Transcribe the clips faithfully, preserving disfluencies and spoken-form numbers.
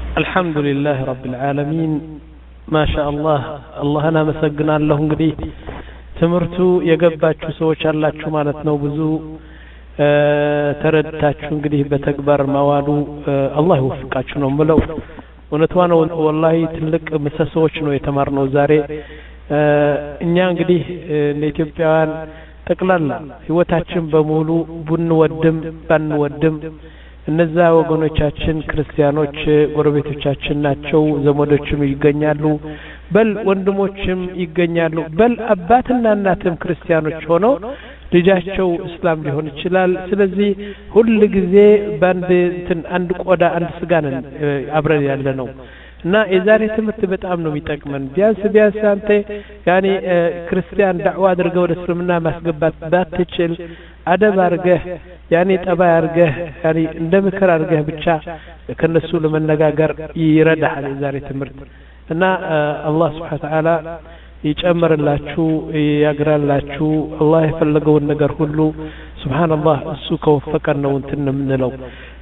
الحمد لله رب العالمين ما شاء الله الله أنا مسجنا له እንግዲህ ትምርቱ የገባችሁ ሰዎች አላችሁ ማለት ነው ብዙ ተረድታችሁ እንግዲህ በተግባር ማዋሉ አላህ ይወፍቃችሁ ነው ምለው እውነቷ ነው ወላሂ ትልቅ ምሰሶች ነው የተማርነው ዛሬ እኛ እንግዲህ ለኢትዮጵያውያን ጠቅላላ ህይወታችን በሙሉ ብንወድም ባንወድም እነዛ ወገኖቻችን ክርስቲያኖች ጎረቤቶቻችን ናቸው ዘመዶችም ይገኛሉ በል ወንድሞችም ይገኛሉ በል አባትና እናትም ክርስቲያኖች ሆነው ልጃቸው እስላም ሊሆን ይችላል ስለዚህ ሁሉ ጊዜ ባንድ እንትን አንድ ቆዳ አንድ ስጋ ነን አብረን ያለ ነው እና የዛሬ ትምህርት በጣም ነው የሚጠቅመን ቢያንስ ቢያንስ አንተ ያኒ ክርስቲያን ዳዕዋ አድርገው ወደ እስልምና ማስገባት ባትችል አደብ አርገህ ያኒ ጠባይ አርገህ ያኒ እንደ ምክር አርገህ ብቻ ከነሱ ለመነጋገር ይረዳሃል የዛሬ ትምህርት እና አላህ Subhanahu Wa Ta'ala ይጨምርላችሁ ያግራላችሁ አላህ የፈለገውን ነገር ሁሉ ሱብሃንአላህ እሱ ከወፈቀን ነው እንትን ምንለው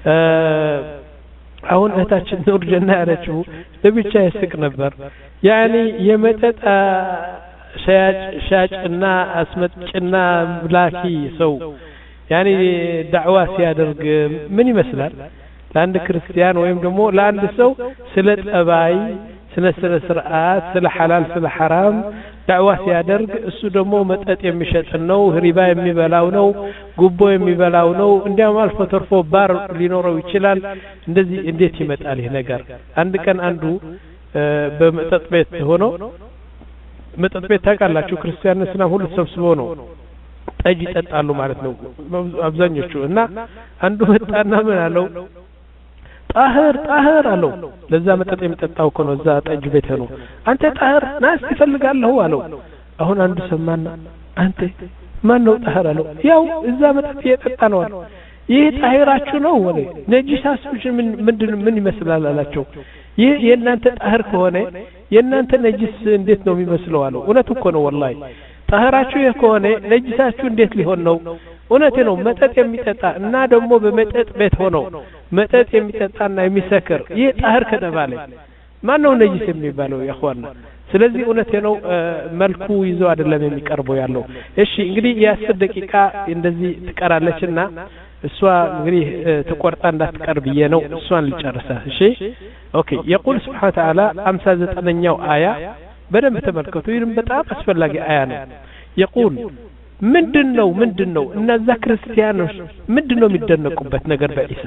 አሁን እህታችን ኑር ጀና ያለችው ለብቻ ይስቅ ነበር ያኒ የመጠጣ ሻጭ ሻጭና አስመጭና ብላኪ ሰው ያኒ ዳዕዋ ሲያደርግ ምን ይመስላል ለአንድ ክርስቲያን ወይም ደግሞ ለአንድ ሰው ስለ ጠባይ ስለ ስለ ስርዓት ስለ ሐላል ስለ ሐራም ዳዕዋ ሲያደርግ እሱ ደግሞ መጠጥ የሚሸጥ ነው ሪባ የሚበላው ነው ጉቦ የሚበላው ነው እንዲያውም አልፎ ተርፎ ባር ሊኖረው ይችላል እንደዚህ እንዴት ይመጣል ይሄ ነገር አንድ ቀን አንዱ በመጠጥ ቤት ሆኖ መጠጥ ቤት ታውቃላችሁ ክርስቲያን እስላም ሁሉ ተሰብስበው ነው ጠጅ ይጠጣሉ ማለት ነው አብዛኞቹ እና አንዱ መጣና ምን አለው ጣህር ጣህር አለው ለዛ መጠጥ የሚጠጣው እኮ ነው እዛ ጠጅ ቤት ነው አንተ ጣህር ናስ ይፈልጋለሁ አለው አሁን አንዱ ሰማና አንተ ማን ነው ጣህር አለው ያው እዛ መጠጥ እየጠጣ ነው አለው ይሄ ጣህራችሁ ነው ወለ ነጂሳስ ምን ምንድን ምን ይመስላል አላቸው ይሄ የእናንተ ጣህር ከሆነ የእናንተ ነጂስ እንዴት ነው የሚመስለው አለው እውነት እኮ ነው ወላሂ ጣህራችሁ ከሆነ ነጂሳችሁ እንዴት ሊሆን ነው እውነቴ ነው መጠጥ የሚጠጣ እና ደግሞ በመጠጥ ቤት ሆኖ መጠጥ የሚጠጣና የሚሰክር ይሄ ጣህር ከተባለ ማን ነው ነጂስ የሚባለው ያخواና ስለዚህ እውነቴ ነው መልኩ ይዞ አይደለም የሚቀርበው ያለው እሺ እንግዲህ የአስር ደቂቃ እንደዚህ ትቀራለችና እሷ እንግዲህ ተቆርጣ እንዳትቀርብ የነው እሷን ልጨርሳ እሺ ኦኬ يقول سبحانه وتعالى خمسة وتسعين አያ በደንብ ተመልከቱ ይህም በጣም አስፈላጊ አያ ነው يقول ምንድነው ምንድነው እነዛ ክርስቲያኖች ምንድነው የሚደነቁበት ነገር በኢሳ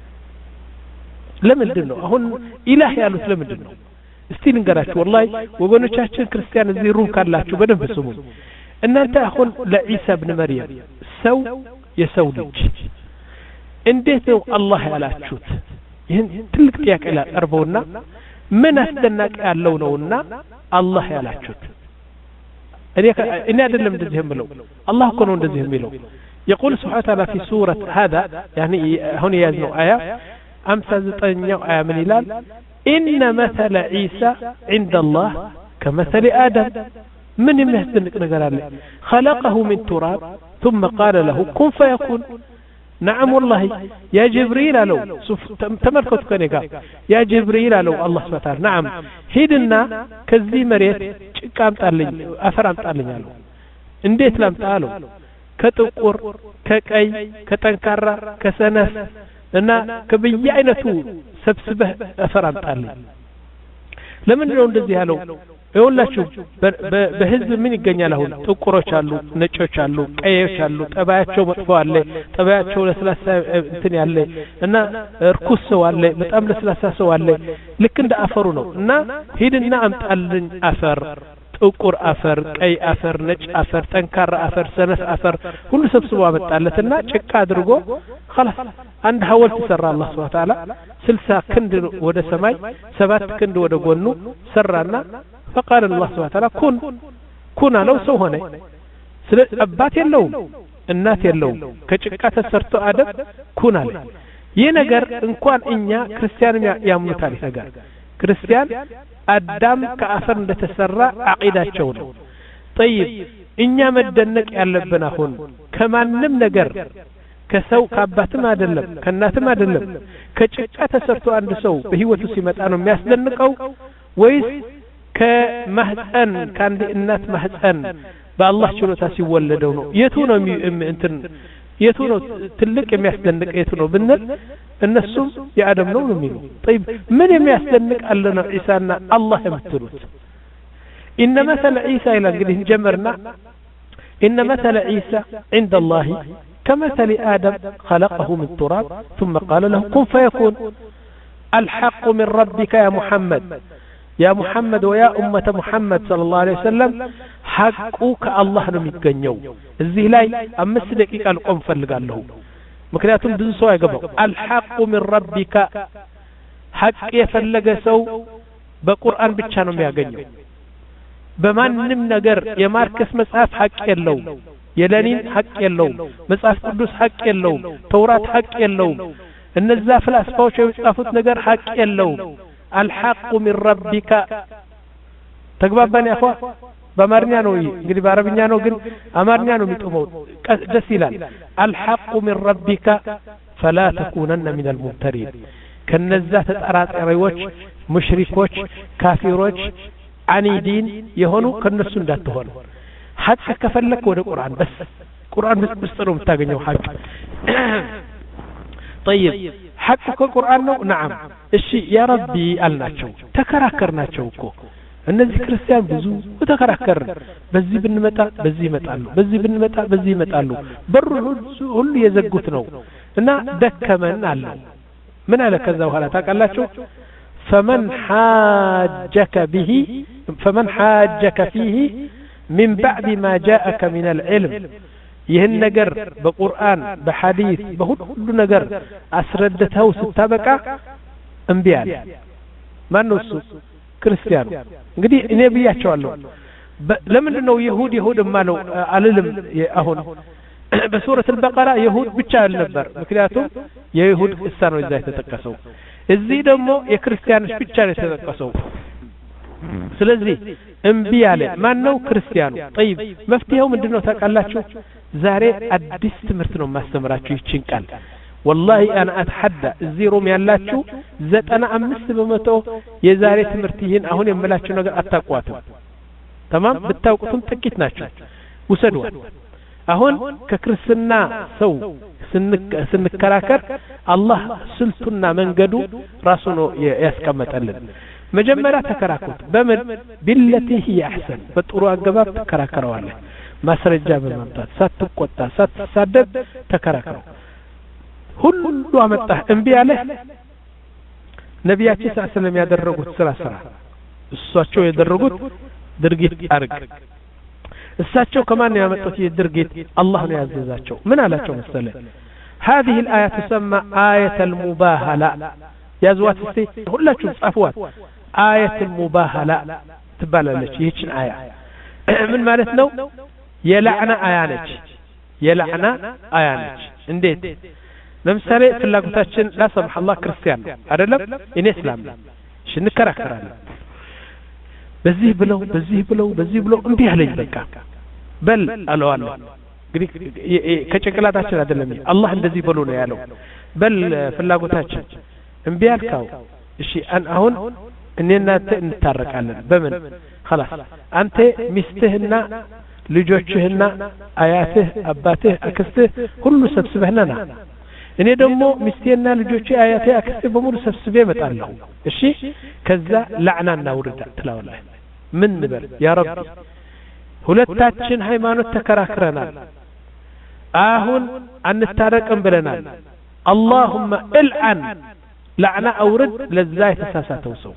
ለምንድነው አሁን ኢላህ ያሉት ለምንድነው እስቲ ልንገራችሁ ወላሂ ወገኖቻችን ክርስቲያን እዚህ ሩም ካላችሁ በደንብ ስሙ እናንተ አሁን ለኢሳ ኢብኑ መርየም ሰው የሰው ልጅ እንዴት ነው አላህ ያላችሁት ይህን ትልቅ ጥያቄ ላቀርበውና ምን አስደናቂ ያለው ነውና አላህ ያላችሁት እኔ እኔ አይደለም እንደዚህ የምለው አላህ እኮ ነው እንደዚህ የሚለው يقول سبحانه وتعالى في سورة هذا يعني هنا يزنو آية خمسة وتسعين آية من إلال إن مثل عيسى عند الله كمثل آدم من يمهدنك نقرأ له خلقه من تراب ثم قال له كن فيكون نعم والله يا جبريل له تملكت كنيكا يا جبريل له الله سبحانه وتعالى نعم هيدنا كذي مريت ጭቃ አምጣልኝ አፈር አምጣልኝ አለው እንዴት ላምጣለው ከጥቁር ከቀይ ከጠንካራ ከሰነፍ እና ከበየአይነቱ ሰብስበህ አፈር አምጣልኝ ለምን ነው እንደዚህ ያለው ይኸውላችሁ በህዝብ ምን ይገኛል አሁን ጥቁሮች አሉ ነጮች አሉ ቀዮች አሉ ጠባያቸው መጥፎ አለ ጠባያቸው ለስላሳ እንትን ያለ እና እርኩስ ሰው አለ በጣም ለስላሳ ሰው አለ ልክ እንደ አፈሩ ነው እና ሂድና አምጣልኝ አፈር ጥቁር አፈር ቀይ አፈር ነጭ አፈር ጠንካራ አፈር ሰነፍ አፈር ሁሉ ሰብስቦ አመጣለትና ጭቃ አድርጎ خلاص አንድ ሐውልት ሰራ አላህ Subhanahu Wa Ta'ala ስልሳ ክንድ ወደ ሰማይ ሰባት ክንድ ወደ ጎኑ ሰራና فقال الله سبحانه وتعالى كن كن لو سو ሆነ ስለ አባት የለውም እናት የለውም ከጭቃ ተሰርቶ አደም ኩን አለ ይሄ ነገር እንኳን እኛ ክርስቲያን ያምኑታል ይሰጋል ክርስቲያን አዳም ከአፈር እንደተሰራ አቂዳቸው ነው طيب እኛ መደነቅ ያለብን አሁን ከማንም ነገር ከሰው ከአባትም አይደለም ከእናትም አይደለም ከጭቃ ተሰርቶ አንድ ሰው በህይወቱ ሲመጣ ነው የሚያስደንቀው ወይስ ከማህፀን ከአንድ እናት ማህፀን በአላህ ችሎታ ሲወለደው ነው? የቱ ነው እንትን የቱ ነው ትልቅ የሚያስደንቅ የቱ ነው ብንል እነሱም የአደም ነው ነው የሚሉ طيب ምን የሚያስደንቅ አለ ነው ኢሳና አላህ የምትሉት? إن مثل عيسى إلى እንግዲህ እንጀምርና إن مثل عيسى عند الله كمثل آدم خلقه من تراب ثم قال له كن فيكون الحق من ربك يا محمد يا محمد ويا أمة محمد صلى الله عليه وسلم حقك الله ነው የሚገኘው እዚህ ላይ አምስት ደቂቃ ልቆም ፈልጋለሁ ምክንያቱም ብዙ ሰው አይገባው الحق من ربك حق የፈለገ ሰው በቁርአን ብቻ ነው የሚያገኘው በማንንም ነገር የማርክስ መጽሐፍ ሐቅ የለው የለኒን ሐቅ የለው መጽሐፍ ቅዱስ ሐቅ የለው ተውራት ሐቅ የለው እነዛ ፍልስፋዎች የጻፉት ነገር ሐቅ የለው الحق من ربك ተግባባን ያፋ በአማርኛ ነው እንግዲህ በአረብኛ ነው ግን አማርኛ ነው የሚጥመው ደስ ይላል الحق من ربك فلا تكونن من الممترين ከነዛ ተጠራጣሪዎች ሙሽሪኮች ካፊሮች عنيدين የሆኑ ከነሱ እንዳትሆኑ ሐቅ ከፈለክ ወደ ቁርአን በስ ቁርአን ውስጥ ነው የምታገኘው ሐቅ طيب ሐቅ ከቁርአን ነው نعم እሺ ያ ረቢ አልናቸው ተከራከርናቸው እኮ እነዚህ ክርስቲያን ብዙ ተከራከር በዚህ ብንመጣ በዚህ ይመጣሉ በዚህ ብንመጣ በዚህ ይመጣሉ በሩ ሁሉ የዘጉት ነው እና ደከመን አለ ምን አለ ከዛ በኋላ ታውቃላችሁ فمن حاجك به فمن حاجك فيه من بعد ما جاءك من العلم ይህን ነገር በቁርአን በሐዲስ በሁሉ ነገር አስረድተው ስታበቃ እምቢ አለ ማን ነው እሱ ክርስቲያኑ እንግዲህ እኔ ብያቸዋለሁ ለምንድን ነው ይሁድ ይሁድ ማለው አልልም አሁን በሱረት البقره ይሁድ ብቻ አልነበር ምክንያቱም የይሁድ እሳ ነው እዛ የተጠቀሰው እዚህ ደግሞ የክርስቲያኖች ብቻ ነው የተጠቀሰው ስለዚህ እምቢ አለ ማን ነው ክርስቲያኑ طيب መፍትሄው ምንድነው ታውቃላችሁ ዛሬ አዲስ ትምህርት ነው ማስተምራችሁ ይችን ቃል والله انا اتحدى الزيروم ያላችሁ ዘጠና አምስት በመቶ የዛሬ ትምህርት ይሄን አሁን የምላችሁ ነገር አታቋቱ تمام ብታውቁትም ጥቂት ናቸው ውሰዱት አሁን ከክርስትና ሰው ስንከራከር አላህ ስልቱና መንገዱ ራሱ ነው ያስቀመጠልን መጀመሪያ ተከራከሩት በምን بالتي هي احسن በጥሩ አገባብ ተከራከረዋለህ ማስረጃ በማምጣት ሳትቆጣ ሳትሳደብ ተከራከሩ ሁሉ አመጣ እምቢ አለ ነብያችን ሰለላሁ ዐለይሂ ወሰለም ያደረጉት ስራ ስራ እሳቸው ያደረጉት ድርጊት አርግ እሳቸው ከማን ያመጡት የድርጊት አላህ ነው ያዘዛቸው ምን አላቸው መሰለ هذه الآية تسمى آية المباهلة ያዟት እስቲ ሁላችሁ ጻፉት آية المباهلة ትባላለች ይህችን አያ ምን ማለት ነው የላዕና አያ ነች የላዕና አያ ነች እንዴት ለምሳሌ ፍላጎታችን ላሰምህ አላህ ክርስቲያን አይደለም እኔ እስላም ነኝ ሽንከራከራለን በዚህ ብለው በዚህ ብለው በዚህ ብለው እንዴ አለኝ በቃ በል አለዋለሁ እንግዲህ ከጭንቅላታችን አይደለም አላህ እንደዚህ ብሎ ነው ያለው በል ፍላጎታችን እንዴ አልካው እሺ አሁን እኔና አንተ እንታረቃለን በምን خلاص አንተ ሚስትህና ልጆችህና አያትህ አባትህ አክስትህ ሁሉ ሰብስበህና እኔ ደግሞ ሚስቴና ልጆቼ አያቴ አክስቴ በሙሉ ሰብስቤ እመጣለሁ እሺ ከዛ ለዕናና ውርዳ ትላውልህ ምን ንበል ያ ረቢ ሁለታችን ሃይማኖት ተከራክረናል አሁን አንታረቅም ብለናል اللهم العن لعنه اورد ለዛ የተሳሳተው ሰው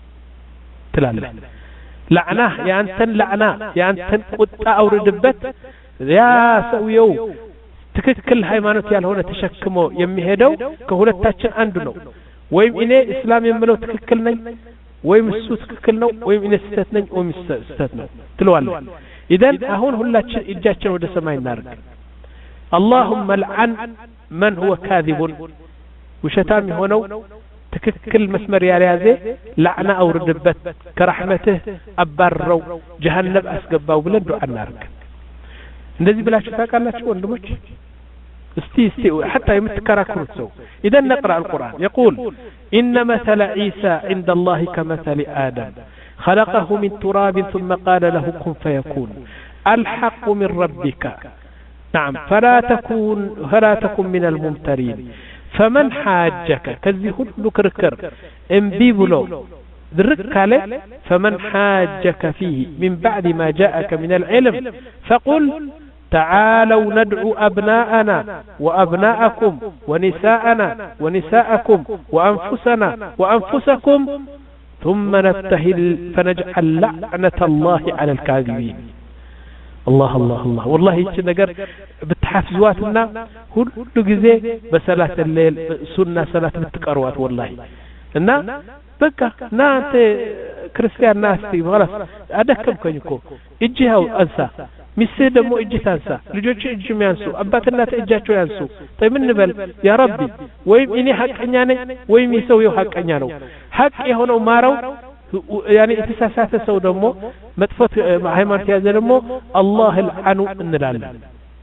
ትላለህ لعنه ያንተን لعنه ያንተን ቁጣ አውርድበት ያ ሰውየው ትክክል ሃይማኖት ያልሆነ ተሸክሞ የሚሄደው ከሁለታችን አንዱ ነው ወይም እኔ እስላም የምለው ትክክል ነኝ ወይም እሱ ትክክል ነው ወይም እኔ ስህተት ነኝ ወይም ስህተት ነው ትለዋለህ ኢደን አሁን ሁላችን እጃችን ወደ ሰማይ እናርግ اللهم لعن من هو كاذب وشتام የሆነው ትክክል መስመር ያልያዘ لعنه አውርድበት ከረህመትህ አባረው ጀሃነም አስገባው ብለን ዱዓ እናርግ እንደዚህ ብላችሁ ታውቃላችሁ ወንድሞች استي استي حتى يمتكراكم سو إذا نقرأ القرآن يقول إن مثل عيسى عند الله كمثل آدم خلقه من تراب ثم قال له كن فيكون الحق من ربك نعم فلا تكون فلا تكن من الممترين فمن حاجك كذي كل كركر انبيبلو ذرك عليه فمن حاجك فيه من بعد ما جاءك من العلم فقل تعالوا ندعو أبناءنا وأبناءكم ونساءنا ونساءكم وأنفسنا وأنفسكم ثم نبتهل فنجعل لعنة الله على الكاذبين الله الله الله والله يجي نجر بتحفزواتنا كل جزء بصلاة الليل سنة صلاة بتقروات والله إن بقى نانت كريستيان ناستي خلاص أدكم كنيكو إجيها أنسى ሚስቴ ደግሞ እጅ ታንሳ ልጆች እጅ የሚያንሱ አባትና እጃቸው ያንሱ طيب እንበል ያ ረቢ ወይም እኔ ሐቀኛ ነኝ ወይም ይሰውየው ሐቀኛ ነው ሐቅ የሆነው ማረው ያኔ የተሳሳተ ሰው ደግሞ መጥፎት ሃይማኖት ያዘ ደግሞ አላህ العنو እንላለን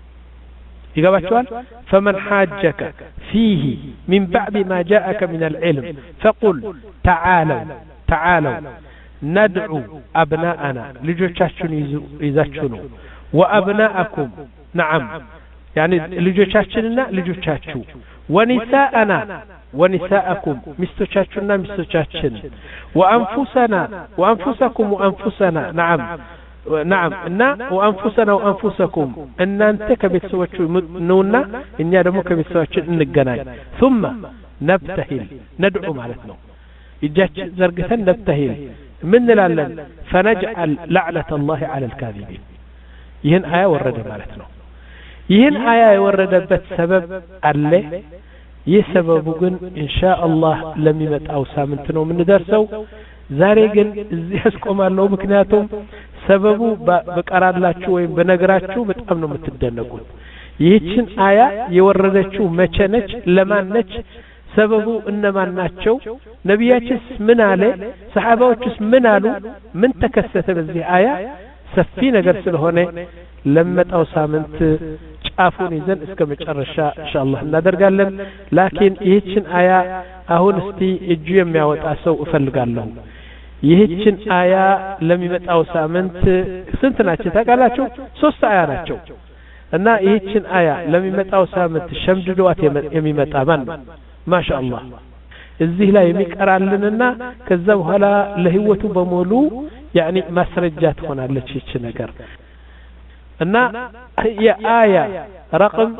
ይገባችኋል فمن حاجك فيه من بعد ما جاءك من العلم فقل تعالوا تعالوا ندعو أبناءنا ልጆቻችሁን ይዛችሁ ነው وأبناءكم نعم يعني لجوجاتنا لجوجاتشو ونساءنا ونساءكم مستوجاتنا مستوجاتشن وأنفسنا وأنفسكم وأنفسنا نعم نعم نا وأنفسنا وأنفسكم إن أنت كبتسوتشو نونا إن يادمو كبتسوتشن نجناي ثم نبتهل ندعو مالتنا يجات زرقتنا نبتهل من لالن فنجعل لعنة الله على الكاذبين ይህን አያ ወረደ ማለት ነው ይህን አያ የወረደበት ሰበብ አለ ይህ ሰበቡ ግን ኢንሻአላህ ለሚመጣው ሳምንት ነው የምንደርሰው ዛሬ ግን እዚህ ያስቆማለሁ ምክንያቱም ሰበቡ በቀራላችሁ ወይም በነገራችሁ በጣም ነው የምትደነቁት ይህችን አያ የወረደችው መቼ ነች ለማን ነች ሰበቡ እነማን ናቸው ነብያችስ ምን አለ ሰሃባዎችስ ምን አሉ ምን ተከሰተ በዚህ አያ ሰፊ ነገር ስለሆነ ለመጣው ሳምንት ጫፉን ይዘን እስከ መጨረሻ ኢንሻአላህ እናደርጋለን ላኪን ይህችን አያ አሁን እስቲ እጁ የሚያወጣ ሰው እፈልጋለሁ ይህችን አያ ለሚመጣው ሳምንት ስንት ናቸው ታውቃላችሁ ሶስት አያ ናቸው እና ይህችን አያ ለሚመጣው ሳምንት ሸምድዶት የሚመጣ ማን ማሻአላህ እዚህ ላይ የሚቀራልንና ከዛ በኋላ ለህይወቱ በሙሉ ያኒ ማስረጃት ሆናለች እቺ ነገር እና የአያ رقم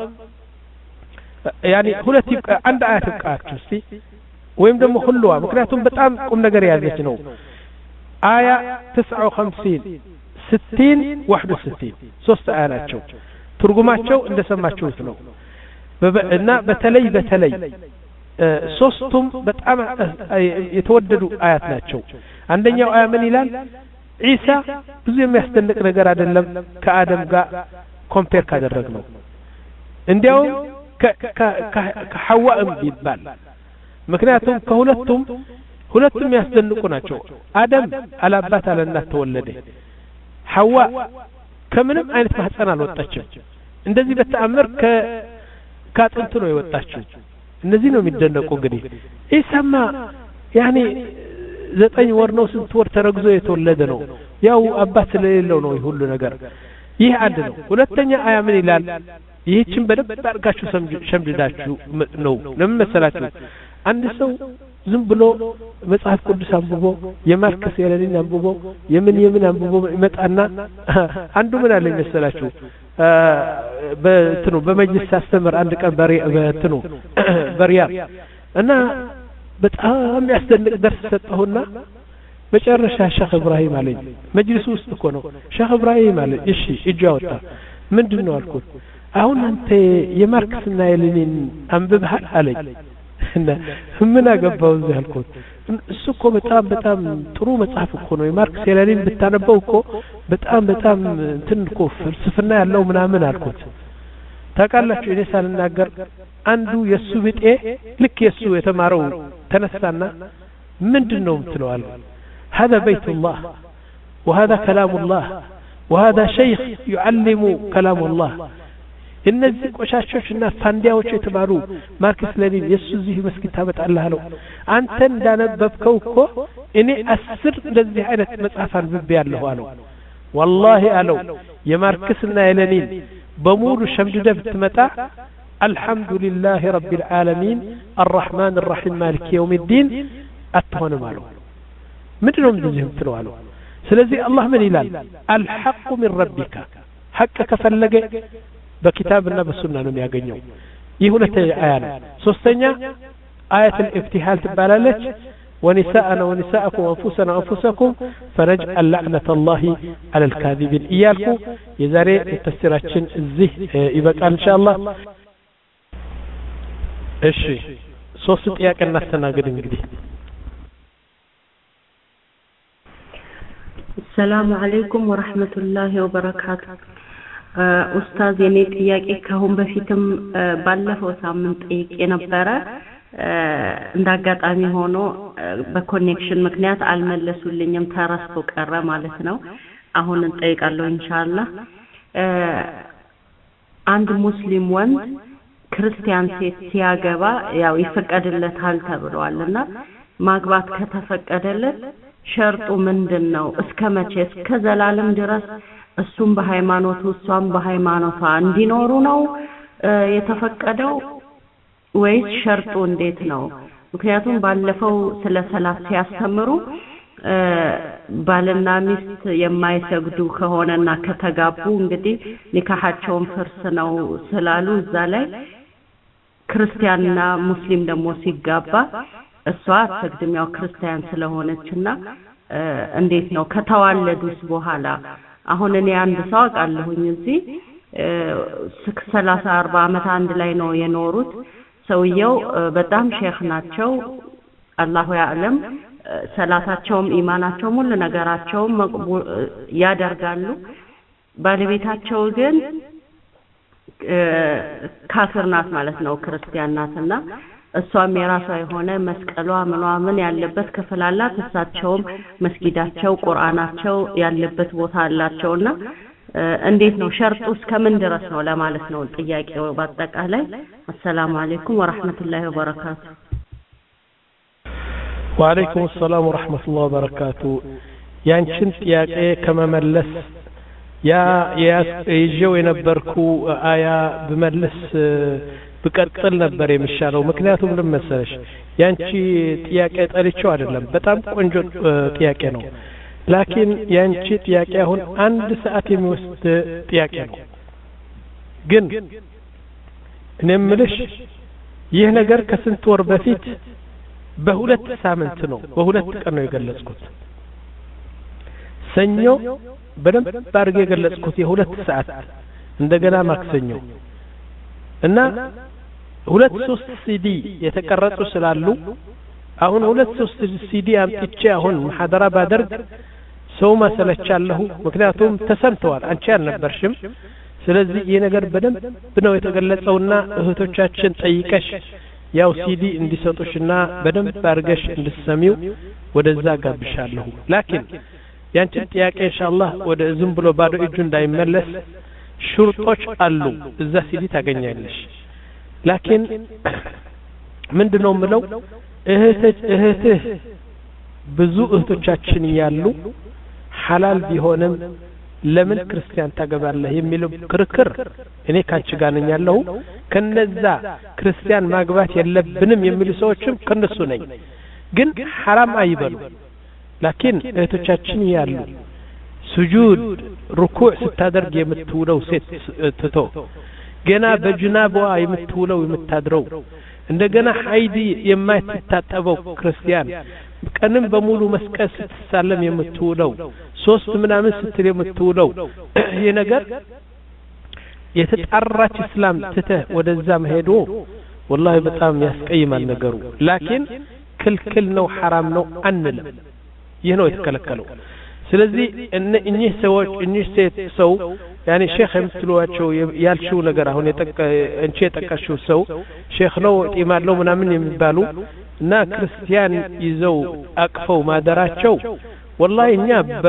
يعني ሁለት አንድ አያት ተቃችሁ እስቲ ወይም ደግሞ ሁሉዋ ምክንያቱም በጣም ቁም ነገር ያዘች ነው አያ تسعة وخمسين ستين واحد وستين ሶስት አያ ናቸው ትርጉማቸው እንደሰማችሁት ነው እና በተለይ በተለይ ሶስቱም በጣም የተወደዱ አያት ናቸው አንደኛው አያ ምን ይላል ኢሳ ብዙ የሚያስደንቅ ነገር አይደለም ከአደም ጋር ኮምፔር ካደረግነው እንዲያው ከሐዋም ይባል ምክንያቱም ከሁለቱም ሁለቱም ያስደንቁ ናቸው አደም አላባት አለናት ተወለደ ሐዋ ከምንም አይነት ማህፀን አልወጣችም እንደዚህ በተአምር ከ ካጥንት ነው የወጣችው እነዚህ ነው የሚደነቁ እንግዲህ ኢሳማ ያኒ ዘጠኝ ወር ነው ስንት ወር ተረግዞ የተወለደ ነው ያው አባት ስለሌለው ነው ሁሉ ነገር ይህ አንድ ነው ሁለተኛ አያ ምን ይላል ይህችን በደንብ አድርጋችሁ ሸምድዳችሁ ነው ለምን መሰላችሁ አንድ ሰው ዝም ብሎ መጽሐፍ ቅዱስ አንብቦ የማርክስ የሌኒን አንብቦ የምን የምን አንብቦ ይመጣና አንዱ ምን አለ መሰላችሁ በትኑ በመጅልስ አስተምር አንድ ቀን በትኑ በሪያ እና በጣም ያስደንቅ ደርስ ሰጠሁና መጨረሻ ሼክ ኢብራሂም አለኝ መጅልስ ውስጥ እኮ ነው ሼክ ኢብራሂም አለ እሺ እጁ አወጣ ምንድነው አልኩት አሁን አንተ የማርክስና የሌኒን አንብበሃል አለኝ እና ምን አገባው እዚህ አልኩት እሱ እኮ በጣም በጣም ጥሩ መጽሐፍ እኮ ነው የማርክስ የሌኒን ብታነበው እኮ በጣም በጣም እንትን እኮ ፍልስፍና ያለው ምናምን አልኩት ታውቃላችሁ እኔ ሳልናገር አንዱ የሱ ብጤ ልክ የሱ የተማረው ተነሳና ምንድነው ምትለዋል هذا بيت الله وهذا كلام الله وهذا شيخ يعلم كلام الله እነዚህ ቆሻሾችና ፋንዲያዎች የተባሉ ማርክስ ሌኒን የሱዚህ መስጊድ ታበጣለህ አለው አንተ እንዳነበብከው እኮ እኔ አስር እንደዚህ አይነት መጽሐፍ አንብቤያለሁ አለው والله አለው የማርክስና የሌኒን በሙሉ ሸምድደህ ብትመጣ الحمد لله رب العالمين الرحمن الرحيم مالك يوم الدين አትሆንም አለው ምንድነው እንደዚህ የምትለው አለው ስለዚህ አላህ ምን ይላል الحق من ربك حق ከፈለገ በኪታብና በሱና ነው የሚያገኘው ይህ ሁለተኛ አያ ነው ሶስተኛ አያት الابتهال ትባላለች ونساءنا ونساءكم وانفسنا وانفسكم فرجع لعنة الله على الكاذبين إياكم يزاري تفسيراتችን እዚህ ይበቃል ኢንሻአላህ እሺ ሶስት ጥያቄ እናስተናግድ እንግዲህ السلام عليكم ورحمة الله وبركاته ኡስታዝ የኔ ጥያቄ ከሁን በፊትም ባለፈው ሳምንት ጠይቄ ነበረ እንዳጋጣሚ ሆኖ በኮኔክሽን ምክንያት አልመለሱልኝም ተረስቶ ቀረ ማለት ነው አሁን እንጠይቃለሁ ኢንሻአላህ አንድ ሙስሊም ወንድ ክርስቲያን ሴት ሲያገባ ያው ይፈቀድለታል ተብሏልና ማግባት ከተፈቀደለት ሸርጡ ምንድነው እስከመቼ እስከ ዘላለም ድረስ እሱም በሃይማኖቱ እሷም በሃይማኖቷ እንዲኖሩ ነው የተፈቀደው ወይስ ሸርጡ እንዴት ነው ምክንያቱም ባለፈው ስለ ሰላት ሲያስተምሩ ባልና ሚስት የማይሰግዱ ከሆነና ከተጋቡ እንግዲህ ንካሃቸውን ፍርስ ነው ስላሉ እዛ ላይ ክርስቲያንና ሙስሊም ደግሞ ሲጋባ እሷ አትሰግድም ያው ክርስቲያን ስለሆነችና እንዴት ነው ከተዋለዱስ በኋላ አሁን እኔ አንድ ሰው አቃለሁኝ እዚህ ሰላሳ አርባ አመት አንድ ላይ ነው የኖሩት ሰውየው በጣም ሼክ ናቸው አላሁ ያዕለም ሰላታቸውም ኢማናቸውም ሁሉ ነገራቸውም ያደርጋሉ ባለቤታቸው ግን ካፍር ናት ማለት ነው ክርስቲያን ናትና እሷም የራሷ የሆነ መስቀሏ ምኗ ምን ያለበት ክፍል አላት እሳቸውም መስጊዳቸው ቁርአናቸው ያለበት ቦታ አላቸውና እንዴት ነው ሸርጡ እስከምን ድረስ ነው ለማለት ነው ጥያቄው በአጠቃላይ السلام عليكم ورحمة الله وبركاته وعليكم السلام ورحمة الله وبركاته ያንቺን ጥያቄ ከመመለስ ያ ያየው የነበርኩ አያ በመለስ በቀጥል ነበር የሚሻለው ምክንያቱም ለምሳሌ ያንቺ ጥያቄ ጠልቼው አይደለም በጣም ቆንጆ ጥያቄ ነው ላኪን ያንቺ ጥያቄ አሁን አንድ ሰዓት የሚወስድ ጥያቄ ነው ግን እኔም ልሽ ይህ ነገር ከስንት ወር በፊት በሁለት ሳምንት ነው በሁለት ቀን ነው የገለጽኩት ሰኞ በደንብ ባርገ የገለጽኩት የሁለት ሰዓት እንደገና ማክሰኞ እና ሁለት ሶስት ሲዲ የተቀረጹ ስላሉ አሁን ሁለት ሶስት ሲዲ አምጥቼ አሁን መሐደራ ባደርግ ሰው ማሰለቻለሁ ምክንያቱም ተሰምተዋል አንቺ አልነበርሽም ስለዚህ ይሄ ነገር በደንብ ነው የተገለጸውና እህቶቻችን ጠይቀሽ ያው ሲዲ እንዲሰጡሽና በደንብ አርገሽ እንድትሰሚው ወደዛ ጋብሻለሁ ላኪን ያንቺ ጥያቄ ኢንሻአላህ ወደ ዝም ብሎ ባዶ እጁ እንዳይመለስ ሹርጦች አሉ እዛ ሲዲ ታገኛለሽ ላኪን ምንድነው ምለው እህት እህት ብዙ እህቶቻችን ያሉ ሐላል ቢሆንም ለምን ክርስቲያን ታገባለህ የሚለው ክርክር እኔ ካንቺ ጋር ነኝ ያለው ከነዛ ክርስቲያን ማግባት የለብንም የሚሉ ሰዎችም ከነሱ ነኝ ግን حرام አይበሉ ላኪን እህቶቻችን ያሉ ስጁድ ሩኩዕ ስታደርግ የምትውለው ሴት ትቶ ገና በጅናቧ የምትውለው የምታድረው እንደገና ሀይዲ የማይታጠበው ክርስቲያን ቀንም በሙሉ መስቀል ስትሳለም የምትውለው ሶስት ምናምን ስትል የምትውለው ይሄ ነገር የተጣራች እስላም ትተህ ወደዛ መሄዱ والله በጣም ያስቀይማል ነገሩ ላኪን ክልክል ነው حرام ነው አንልም ይሄ ነው የተከለከለው ስለዚህ እነኚህ ሰዎች እነኚህ ሴት ሰው ያኔ ሼክ የምትሏቸው ያልሽው ነገር አሁን የጠቀ እንቺ የጠቀሽው ሰው ሼክ ነው ጢማለው ምናምን የሚባሉ እና ክርስቲያን ይዘው አቅፈው ማደራቸው والله እኛ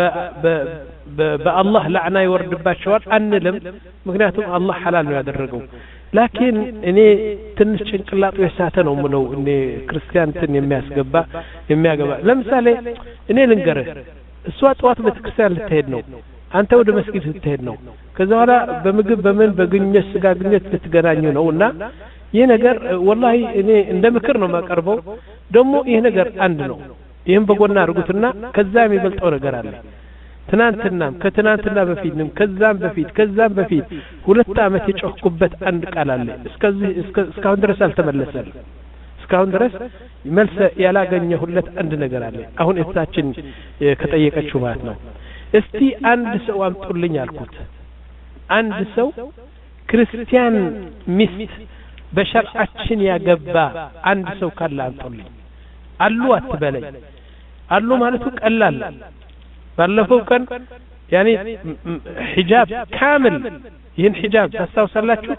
በአላህ ለዕና ይወርድባቸዋል አንልም ምክንያቱም አላህ ሐላል ነው ያደረገው ላኪን እኔ ትንሽ ጭንቅላቱ የሳተ ነው ምለው እኔ ክርስቲያንትን የሚያስገባ የሚያገባ ለምሳሌ እኔ ልንገርህ እሷ ጧት በተክርስቲያን ልትሄድ ነው አንተ ወደ መስጊድ ልትሄድ ነው ከዛ በኋላ በምግብ በምን በግኝት ስጋ ግኝት ልትገናኙ ነውና ይሄ ነገር والله እኔ እንደ ምክር ነው ማቀርበው ደግሞ ይሄ ነገር አንድ ነው ይሄን በጎና አርጉትና ከዛ የሚበልጠው ነገር አለ ትናንትናም ከትናንትና በፊትም ከዛም በፊት ከዛም በፊት ሁለት አመት የጮህኩበት አንድ ቃል አለ እስከዚህ እስካሁን ድረስ አልተመለሰም እስካሁን ድረስ መልስ ያላገኘሁለት አንድ ነገር አለ አሁን እታችን ከጠየቀችው ማለት ነው እስቲ አንድ ሰው አምጡልኝ አልኩት አንድ ሰው ክርስቲያን ሚስት በሸርዓችን ያገባ አንድ ሰው ካለ አምጡልኝ አሉ አትበለኝ አሉ ማለቱ ቀላል ባለፈው ቀን ያኒ ሒጃብ ካምል ይህን ሒጃብ ታስተውሳላችሁ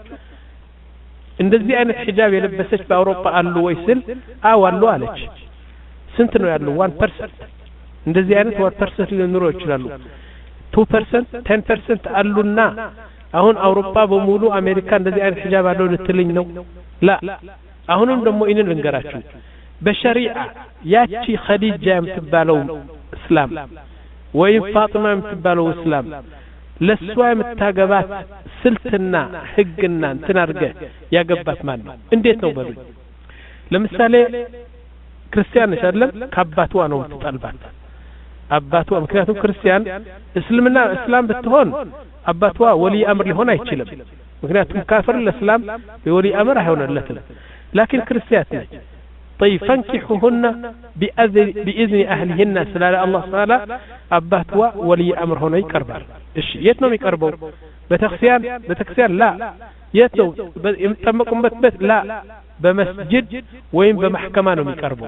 እንደዚህ አይነት ሒጃብ የለበሰች በአውሮፓ አሉ ወይ ስል አው አሉ አለች ስንት ነው ያለው one percent እንደዚህ አይነት one percent ሊኖሩ ይችላሉ two percent ten percent አሉና አሁን አውሮፓ በሙሉ አሜሪካ እንደዚህ አይነት ሒጃብ አለው ልትልኝ ነው ላ አሁንም ደግሞ ኢንን ልንገራችሁ በሸሪዓ ያቺ ኸዲጃ የምትባለው እስላም ወይ ፋጢማ የምትባለው እስላም ለሷ የምታገባት ስልትና ህግና እንትን አድርገ ያገባት ማን ነው እንዴት ነው በሉኝ ለምሳሌ ክርስቲያን አይደለም ከአባቷ ነው የምትጣልባት አባቷ ምክንያቱም ክርስቲያን እስልምና እስላም ብትሆን አባቷ ወሊ አምር ሊሆን አይችልም ምክንያቱም ካፍር ለእስላም ወሊ አምር አይሆንለትም لكن ክርስቲያን ነች طيب فانكحوهن بأذن بإذن أهلهن سلالة الله تعالى أباتوا ولي أمر هنا يقربال إيش يتنو يقربوا بتخسيان بتخسيان لا يتنو يمتمكم بتبت لا بمسجد وين بمحكمة نو يقربوا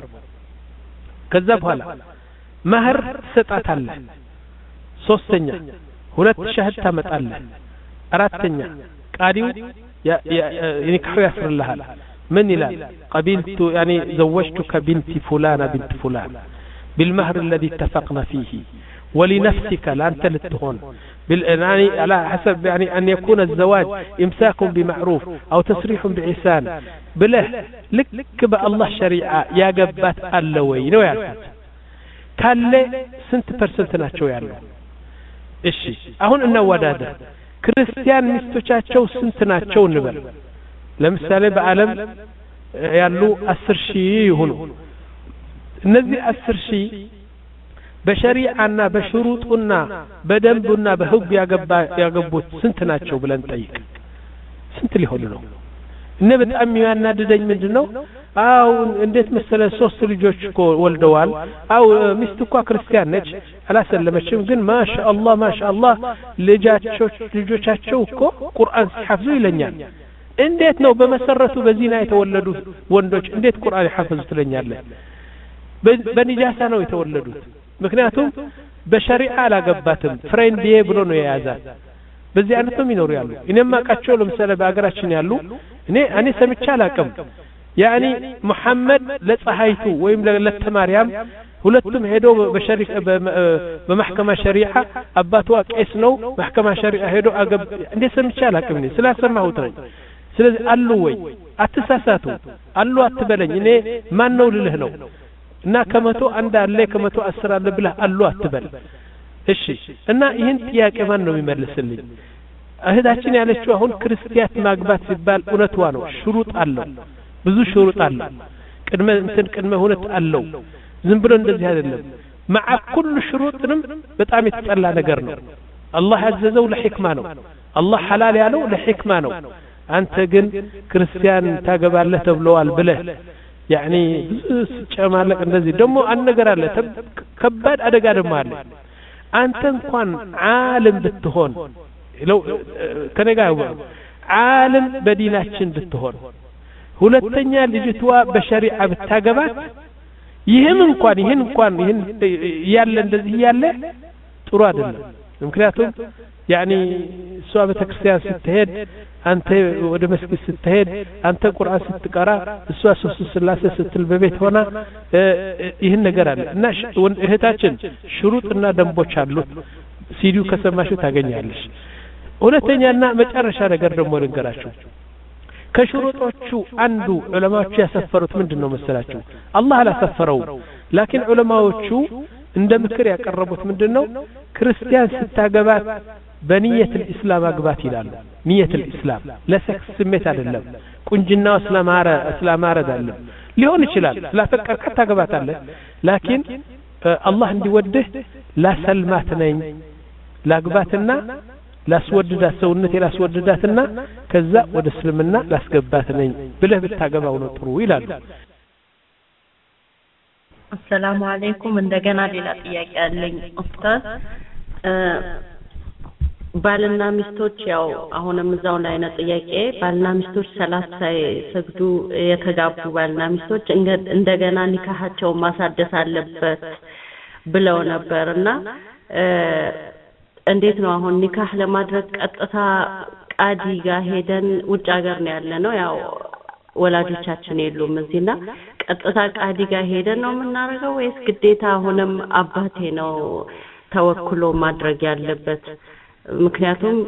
كذب هلا مهر ستات الله صوستنيا ሁለት ሸህድ ታመጣለህ አራተኛ ቃዲው ينكحوا يسرلها من ይላል قبلت يعني زوجتك بنت فلان بنت فلان بالمهر الذي اتفقنا فيه ولنفسك لا انت لتهون يعني على حسب يعني ان يكون الزواج امساك بمعروف او تسريح باحسان بله لك لك بالله شريعه يا جبات الله ነው ያልኩት ካለ ስንት ፐርሰንት ናቸው ያለው እሺ አሁን እናወዳደ ክርስቲያን ሚስቶቻቸው ስንት ናቸው እንበል ለምሳሌ በአለም ያሉ አስር ሺህ ይሁኑ እነዚህ አስር ሺህ በሸሪዓና በሽሩጡና በደንቡና በህግ ያገባ ያገቡት ስንት ናቸው ብለን ጠይቅ ስንት ሊሆኑ ነው እነ በጣም የሚያናድደኝ ምንድነው አው እንዴት መሰለ ሶስት ልጆች እኮ ወልደዋል አው ሚስት እኮ ክርስቲያን ነች አላሰለመችም ግን ማሻአላህ ማሻአላህ ልጆቻቸው ልጆቻቸው እኮ ቁርአን ሲሐፍዙ ይለኛል እንዴት ነው በመሰረቱ በዚና የተወለዱ ወንዶች እንዴት ቁርአን ይሐፍዙ ትለኛለህ በኒጃሳ ነው የተወለዱት ምክንያቱም በሸሪዓ አላገባትም ፍሬንዲዬ ብሎ ነው የያዛት በዚህ አይነት ነው የሚኖሩ ያሉ እኔም ማቃቸው ለምሳሌ በአገራችን ያሉ እኔ እኔ ሰምቼ አላቀም ያኒ መሐመድ ለፀሐይቱ ወይም ለተማርያም ሁለቱም ሄዶ በሸሪዓ በመሐከማ ሸሪዓ አባቷ ቄስ ነው መሐከማ ሸሪዓ ሄዶ አገብ እንዴ ሰምቼ አላቀም እኔ ስላሰማሁት ነው ስለዚህ አሉ ወይ አትሳሳቱ አሉ አትበለኝ እኔ ማን ነው ልልህ ነው እና ከመቶ አንድ አለ ከመቶ አስር አለ ብለህ አሉ አትበል እሺ እና ይሄን ጥያቄ ማን ነው የሚመልስልኝ እህታችን ያለችው አሁን ክርስቲያት ማግባት ሲባል እውነቷ ነው ሽሩጥ አለው ብዙ ሽሩጥ አለው ቅድመ እንትን ቅድመ ሁለት አለው ዝም ብሎ እንደዚህ አይደለም مع كل شروطንም በጣም የተጠላ ነገር ነው አላህ ያዘዘው ለሕክማ ነው አላህ ሐላል ያለው ለሕክማ ነው አንተ ግን ክርስቲያን ታገባለህ ተብለዋል ብለህ يعني ጨማለቅ እንደዚህ ደግሞ አንነገር አለ ከባድ አደጋ ደግሞ አለ አንተ እንኳን ዓለም ብትሆን ለው ከነጋው ዓለም በዲናችን ብትሆን ሁለተኛ ልጅቷ በሸሪዓ ብታገባት ይሄም እንኳን ይሄን እንኳን ይሄን ያለ እንደዚህ ያለ ጥሩ አይደለም ምክንያቱም ያኒ እሷ በተክርስቲያን ስትሄድ አንተ ወደ መስጊድ ስትሄድ አንተ ቁርአን ስትቀራ እሷ ሶስት ስላሴ ስትል በቤት ሆና ይህን ነገር አለ እና እህታችን ሽሩጥና ደንቦች አሉት ሲዲው ከሰማሽው ታገኛለሽ ሁለተኛና መጨረሻ ነገር ደግሞ ልንገራችሁ ከሽሩጦቹ አንዱ ዑለማዎቹ ያሰፈሩት ምንድነው መሰላችሁ አላህ አላሰፈረው ላኪን ዑለማዎቹ እንደ ምክር ያቀረቡት ምንድነው ክርስቲያን ስታገባት በኒየት الاسلام አግባት ይላሉ ኒየት الاسلام ለሰክስ ስሜት አይደለም ቁንጅናው ስለማረ ስለማረ አይደለም ሊሆን ይችላል ስላፈቀርካት ታገባታለህ ላኪን አላህ እንዲወድህ ላሰልማት ነኝ ላግባትና ላስወድዳት ሰውነት ላስወድዳትና ከዛ ወደ እስልምና ላስገባት ነኝ ብለህ ብታገባው ነው ጥሩ ይላሉ السلام عليكم እንደገና ሌላ ጥያቄ አለኝ ኡስታዝ ባልና ሚስቶች ያው አሁንም እዛው ላይ ነው ጥያቄ ባልና ሚስቶች ሰላት ሳይሰግዱ የተጋቡ ባልና ሚስቶች እንደገና ኒካሃቸው ማሳደስ አለበት ብለው ነበርና እንዴት ነው አሁን ኒካህ ለማድረግ ቀጥታ ቃዲ ጋር ሄደን ውጭ ሀገር ነው ያለነው ያው ወላጆቻችን የሉም እዚህና ቀጥታ ቃዲ ጋር ሄደን ነው የምናረጋው ወይስ ግዴታ አሁንም አባቴ ነው ተወክሎ ማድረግ ያለበት ምክንያቱም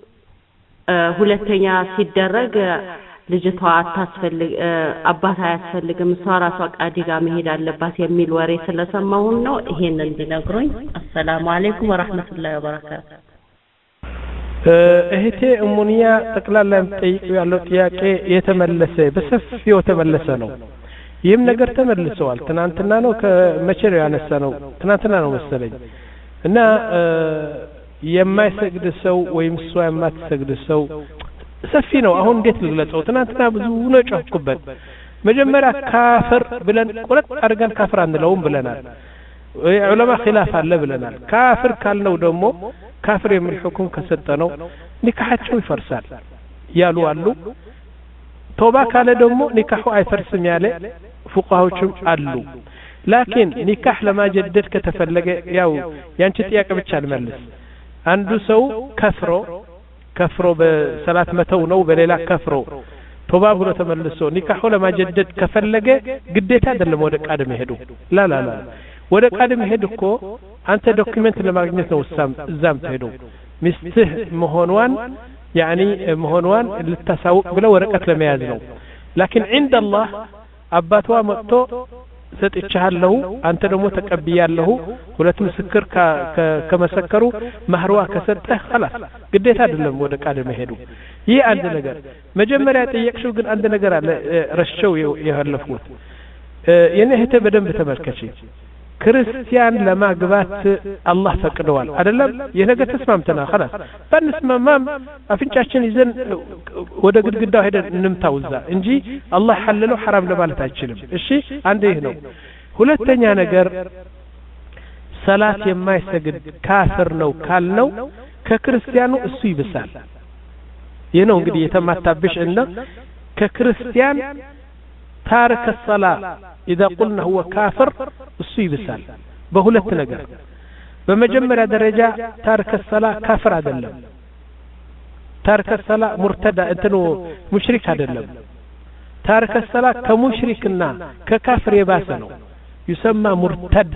ሁለተኛ ሲደረግ ልጅቷ አታስፈልግ አባታ ያስፈልግም እሷ ራሷ ቃዲ ጋር መሄድ አለባት የሚል ወሬ ስለሰማሁ ነው ይሄን እንዲነግሩኝ አሰላሙ አለይኩም ወራህመቱላሂ ወበረካቱ እህቴ እሙኒያ ጠቅላላ ጠይቀው ያለው ጥያቄ የተመለሰ በሰፊው ተመለሰ ነው ይህም ነገር ተመልሰዋል ትናንትና ነው ከመቼ ነው ያነሳነው ትናንትና ነው መሰለኝ እና የማይሰግድ ሰው ወይም እሷ የማትሰግድ ሰው ሰፊ ነው አሁን እንዴት ልግለጸው ትናንትና ብዙ ነው ጨፍኩበት መጀመሪያ ካፍር ብለን ቁርጥ አድርገን ካፍር አንለውም ብለናል ዑለማ ኺላፍ አለ ብለናል ካፍር ካልነው ደግሞ ካፍር የሚል ሁክም ከሰጠነው ኒካሃቸው ይፈርሳል ያሉ አሉ ቶባ ካለ ደግሞ ኒካሁ አይፈርስም ያለ ፉቃሃዎችም አሉ ላኪን ኒካህ ለማጀደድ ከተፈለገ ያው ያንቺ ጥያቄ ብቻ ልመልስ አንዱ ሰው ከፍሮ ከፍሮ በሰላት መተው ነው በሌላ ከፍሮ ቶባ ብሎ ተመልሶ ኒካሁ ለማጀደድ ከፈለገ ግዴታ አይደለም ወደ ቃድ መሄዱ ላ ላ ላ ወደ ቃድ መሄድ እኮ አንተ ዶክመንት ለማግኘት ነው እዛም ተሄዶ ሚስትህ መሆኗን ያኒ መሆኗን ልታሳውቅ ብለው ወረቀት ለመያዝ ነው ላኪን عند الله አባቷ መጥቶ ሰጥቻለሁ አንተ ደግሞ ተቀብያለሁ ሁለት ምስክር ከመሰከሩ ማህሩዋ ከሰጠህ خلاص ግዴታ አይደለም ወደ ቃድ መሄዱ ይህ አንድ ነገር መጀመሪያ ጠየቅሽው ግን አንድ ነገር አለ ረሽው ያለፉት የኔ እህቴ በደንብ ተመልከቺ ክርስቲያን ለማግባት አላህ ፈቅደዋል አይደለም የነገር ተስማምተና خلاص በእንስማማም አፍንጫችን ይዘን ወደ ግድግዳው ሄደን እንምታውዛ እንጂ አላህ ሐለለው حرام ለማለት አይችልም እሺ አንዴ ይሄ ነው ሁለተኛ ነገር ሰላት የማይሰግድ ካፍር ነው ካልነው ከክርስቲያኑ እሱ ይብሳል ይሄ ነው እንግዲህ የተማታብሽ እና ከክርስቲያን تارك الصلاة إذا قلنا هو كافر እሱ ይብሳል በሁለት ነገር በመጀመሪያ ደረጃ تارك الصلاة كافر አይደለም تارك الصلاة مرتد እንትኑ ሙሽሪክ አይደለም تارك الصلاة ከሙሽሪክና ከካፍር የባሰ ነው يسمى مرتد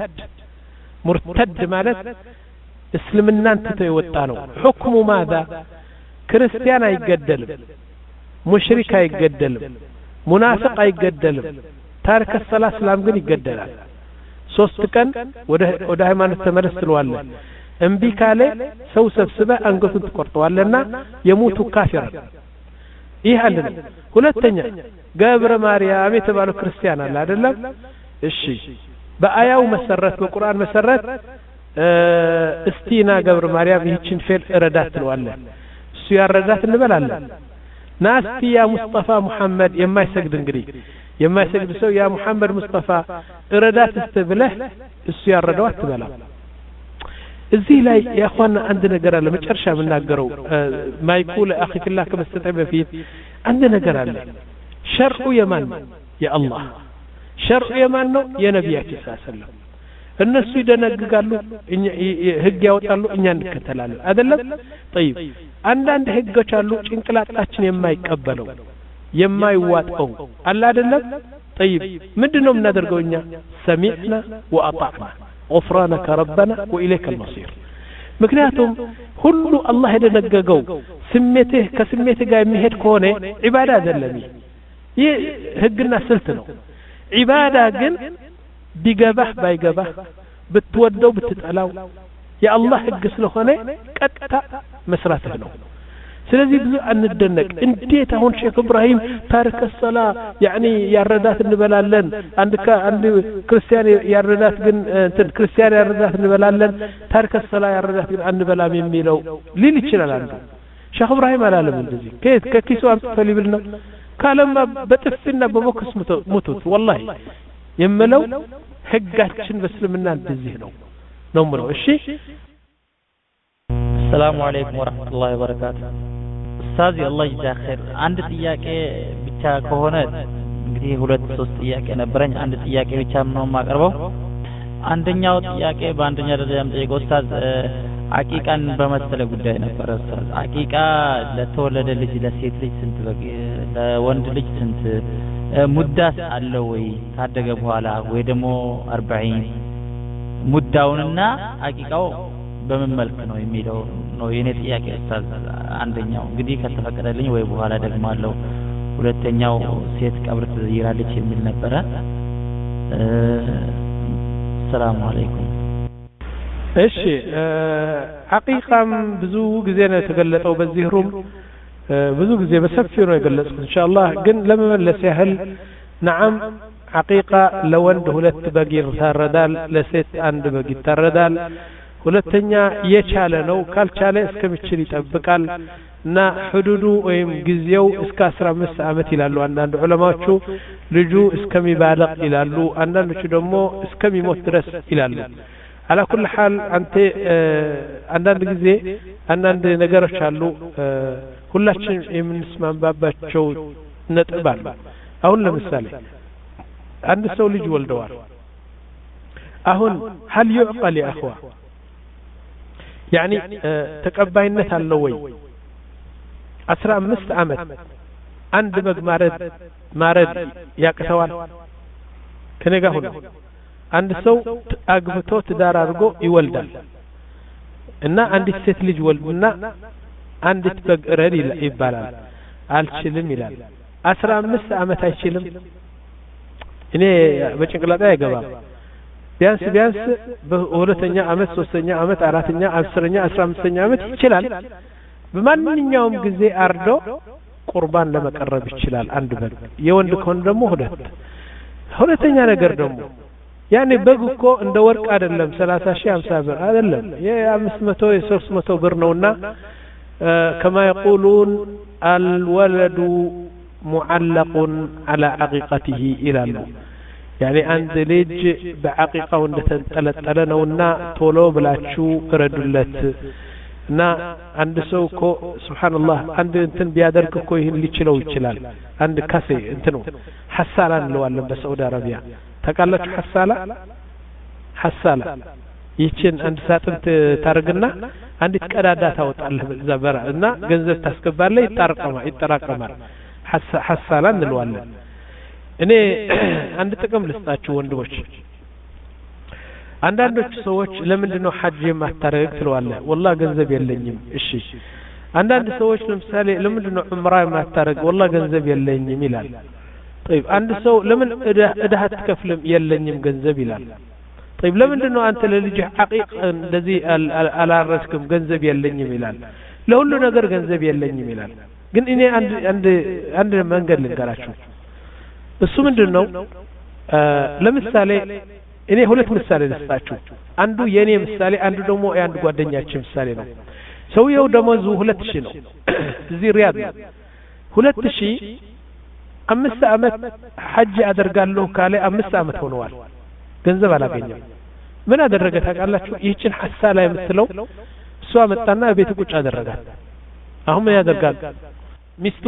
مرتد ማለት እስልምናን ትቶ የወጣ ነው حكم ماذا ክርስቲያን አይገደልም ሙሽሪክ አይገደልም ሙናፊቅ አይገደልም ታሪክ الصلاه እስላም ግን ይገደላል ሶስት ቀን ወደ ወደ ሃይማኖት ተመለስ ትለዋለህ እንቢ ካለ ሰው ሰብስበ አንገቱን ትቆርጠዋለና የሞቱ ካፊር ይህ አለ ሁለተኛ ገብረ ማርያም የተባለው ክርስቲያን አለ አይደለም እሺ በአያው መሰረት በቁርአን መሰረት እስቲና ገብረ ማርያም ይህችን ፌል ረዳት ትለዋለህ እሱ ያረዳት እንበላለን ናስቲ ያ ሙስጠፋ መሐመድ የማይሰግድ እንግዲህ የማይሰግድ ሰው ያ መሐመድ ሙስጠፋ እረዳት እስተብለህ እሱ ያረዳው አትበላ እዚህ ላይ ያኳና አንድ ነገር አለ መጨረሻ ምናገረው ማይኩል አኺ ፊላህ ከመስተጠይ በፊት አንድ ነገር አለ ሸርዑ የማን የአላህ ሸርዑ የማን ነው የነብያችን ሰለላሁ ዐለይሂ ወሰለም እነሱ ይደነግጋሉ እኛ ህግ ያወጣሉ እኛ እንከተላለን አይደለም طيب አንዳንድ ህጎች አሉ ጭንቅላታችን የማይቀበለው የማይዋጣው አለ አይደለም طيب ምንድነው የምናደርገው እኛ سمعنا واطعنا غفرانك ربنا واليك المصير ምክንያቱም ሁሉ አላህ የደነገገው ስሜትህ ከስሜትህ ጋር የሚሄድ ከሆነ ዒባዳ አይደለም ይህ ህግና ስልት ነው ዒባዳ ግን ቢገባህ ባይገባህ ብትወደው ብትጠላው የአላህ ህግ ስለሆነ ቀጥታ መስራትህ ነው ስለዚህ ብዙ አንደነቅ እንዴት አሁን ሼክ ኢብራሂም ታሪክ ሰላ يعني ያረዳት እንበላለን አንድ አንድ ክርስቲያን ያረዳት ግን እንትን ክርስቲያን ያረዳት እንበላለን ታሪክ ሰላ ያረዳት ግን አንበላም የሚለው ሊል ይችላል አንዱ ሼክ ኢብራሂም አላለም እንደዚህ ከየት ከኪሱ አምጥቶ ሊብል ነው ካለማ በጥፍና በቦክስ ሙቱት والله የምለው ህጋችን በእስልምና እንደዚህ ነው ነው ምለው እሺ السلام عليكم ورحمة الله وبركاته ኡስታዝ አላህ ይዛኸር አንድ ጥያቄ ብቻ ከሆነ እንግዲህ ሁለት ሶስት ጥያቄ ነበረኝ አንድ ጥያቄ ብቻ ነው ማቀርበው አንደኛው ጥያቄ በአንደኛ ደረጃም ጠይቆ ኡስታዝ አቂቃን በመሰለ ጉዳይ ነበር ኡስታዝ አቂቃ ለተወለደ ልጅ ለሴት ልጅ ስንት በግ ለወንድ ልጅ ስንት ሙዳስ አለው ወይ ካደገ በኋላ ወይ ደግሞ አርባዒን ሙዳውንና አቂቃው በምን መልክ ነው የሚለው ነው የኔ ጥያቄ ኡስታዝ አንደኛው እንግዲህ ከተፈቀደልኝ ወይ በኋላ ደግማለሁ ሁለተኛው ሴት ቀብር ትይራለች የሚል ነበር ሰላም አለይኩም እሺ አቂቃም ብዙ ጊዜ ነው የተገለጠው በዚህ ሩም ብዙ ጊዜ በሰፊው ነው የገለጽኩት ኢንሻአላህ ግን ለመመለስ ያህል نعم አቂቃ ለወንድ ሁለት በግ ይታረዳል ለሴት አንድ በግ ይታረዳል ሁለተኛ የቻለ ነው ካልቻለ እስከምችል ይጠብቃል እና ሁዱዱ ወይም ጊዜው እስከ አስራ አምስት አመት ይላሉ አንዳንድ ዑለማዎቹ ልጁ እስከሚባለቅ ይላሉ አንዳንዶቹ ደግሞ እስከሚሞት ድረስ ይላሉ على كل حال አንተ አንዳንድ ጊዜ አንዳንድ ነገሮች አሉ ሁላችን የምንስማማባቸው ነጥብ አለ አሁን ለምሳሌ አንድ ሰው ልጅ ወልደዋል አሁን هل يعقل يا اخوه يعني ተቀባይነት አለው ወይ አስራ አምስት አመት አንድ በግ ማረድ ማረድ ያቅተዋል ከነጋ ሁሉ አንድ ሰው አግብቶ ትዳር አድርጎ ይወልዳል እና አንዲት ሴት ልጅ ወልድና አንዲት በግ ረድ ይባላል አልችልም ይላል አስራ አምስት አመት አይችልም እኔ በጭንቅላቴ አይገባም ቢያንስ ቢያንስ በሁለተኛ አመት ሶስተኛ አመት አራተኛ አስረኛ አስራ አምስተኛ አመት ይችላል በማንኛውም ጊዜ አርዶ ቁርባን ለመቀረብ ይችላል አንድ በግ የወንድ ከሆነ ደግሞ ሁለት ሁለተኛ ነገር ደግሞ ያኔ በግ እኮ እንደ ወርቅ አይደለም ሰላሳ ሺህ ሃምሳ ብር አይደለም የ500 የ300 ብር ነውና كما يقولون الولد معلق على عقيقته الى الله يعني عند ልጅ በعقيقው እንደተንጠለጠለ ነውና ቶሎ ብላችሁ ረዱለት እና አንድ ሰው እኮ ሱብሃንአላህ አንድ እንትን ቢያደርግ እኮ ይሄን ሊችለው ይችላል አንድ ካሴ እንትኑ ሐሳላ እንለዋለን በሳዑዲ አረቢያ ታውቃላችሁ ሐሳላ ሐሳላ ይችን አንድ ሳጥን ታርግና አንዲት ቀዳዳ ታወጣለህ ዘበራ እና ገንዘብ ታስገባለህ ይጣርቀማል ይጠራቀማል ሐሳላ እንለዋለን እኔ አንድ ጥቅም ልስጣችሁ ወንድሞች አንዳንዶች ሰዎች ለምንድነው ሐጅ የማታረግ ትለዋለህ والله ገንዘብ የለኝም እሺ አንዳንድ ሰዎች ለምሳሌ ለምንድነው ዑምራ የማታረግ والله ገንዘብ የለኝም ይላል طيب አንድ ሰው ለምን እዳህ አትከፍልም የለኝም ገንዘብ ይላል طيب ለምንድነው አንተ ለልጅህ አቂቅ እንደዚህ አላረስክም ገንዘብ የለኝም ይላል ለሁሉ ነገር ገንዘብ የለኝም ይላል ግን እኔ አንድ አንድ አንድ መንገድ ልንገራችሁ እሱ ምንድነው ለምሳሌ እኔ ሁለት ምሳሌ ልስጣችሁ አንዱ የኔ ምሳሌ አንዱ ደግሞ የአንድ ጓደኛችን ምሳሌ ነው ሰውየው ደሞዙ ሁለት ሺህ ነው እዚህ ሪያድ ነው ሁለት ሺህ አምስት አመት ሐጅ አደርጋለሁ ካለ አምስት አመት ሆነዋል ገንዘብ አላገኘም ምን አደረገ ታውቃላችሁ ይህችን ሐሳላ የምትለው እሷ መጣና ቤት ቁጭ አደረጋት አሁን ምን ያደርጋል ሚስቱ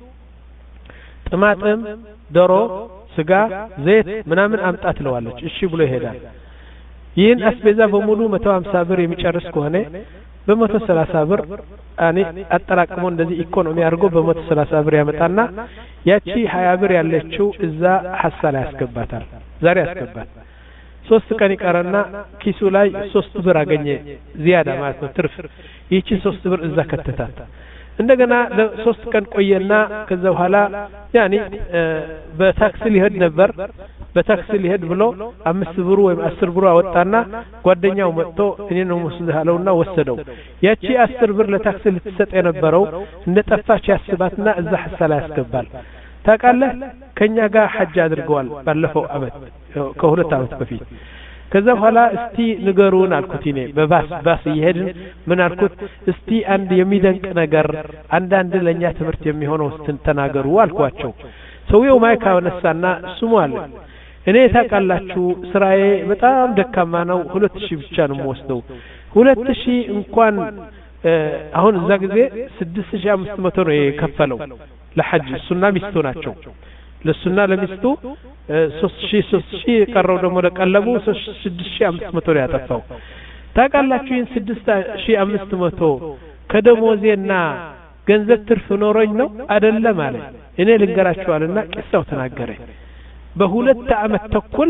ጥማጥም ዶሮ ስጋ ዘይት ምናምን አምጣ ትለዋለች እሺ ብሎ ይሄዳል ይህን አስቤዛ በሙሉ መቶ ሀምሳ ብር የሚጨርስ ከሆነ በመቶ ሰላሳ ብር አኔ አጠራቅሞ እንደዚህ ኢኮኖሚ አድርጎ በመቶ ሰላሳ ብር ያመጣና ያቺ ሀያ ብር ያለችው እዛ ሐሳላ ያስገባታል። ዛሬ ያስገባት ሶስት ቀን ይቀርና ኪሱ ላይ ሶስት ብር አገኘ ዚያዳ ማለት ነው ትርፍ። ይቺ ሶስት ብር እዛ ከተታት። እንደገና ለሶስት ቀን ቆየና ከዛ በኋላ ያኒ በታክሲ ሊሄድ ነበር። በታክሲ ሊሄድ ብሎ አምስት ብሩ ወይም አስር ብሩ አወጣና ጓደኛው መጥቶ እኔ ነው ወስደህ አለውና ወሰደው። ያቺ አስር ብር ለታክሲ ልትሰጥ የነበረው እንደጠፋች ያስባትና እዛ ሐሳላ ያስገባል። ታውቃለህ ከኛ ጋር ሐጅ አድርገዋል ባለፈው አመት ከሁለት አመት በፊት። ከዛ በኋላ እስቲ ንገሩን አልኩት። እኔ በባስ ባስ ይሄድን ምን አልኩት እስቲ አንድ የሚደንቅ ነገር አንዳንድ ለኛ ትምህርት የሚሆነው ተናገሩ አልኳቸው። ሰውየው ማይክ አነሳና ስሙ አለ እኔ ታውቃላችሁ ስራዬ በጣም ደካማ ነው ሁለት ሺህ ብቻ ነው የምወስደው። ሁለት ሺህ እንኳን አሁን እዛ ጊዜ ስድስት ሺህ አምስት መቶ ነው የከፈለው ለሐጅ እሱና ሚስቱ ናቸው። ለሱና ለሚስቱ ሶስት ሺህ ሶስት ሺህ ቀረው ደግሞ ለቀለቡ ስድስት ሺህ አምስት መቶ ነው ያጠፋው። ታውቃላችሁ ይህን ስድስት ሺህ አምስት መቶ ከደሞዜና ገንዘብ ትርፍ ኖሮኝ ነው አይደለም አለ። እኔ ልንገራችኋልና ቂሳው ተናገረ። በሁለት አመት ተኩል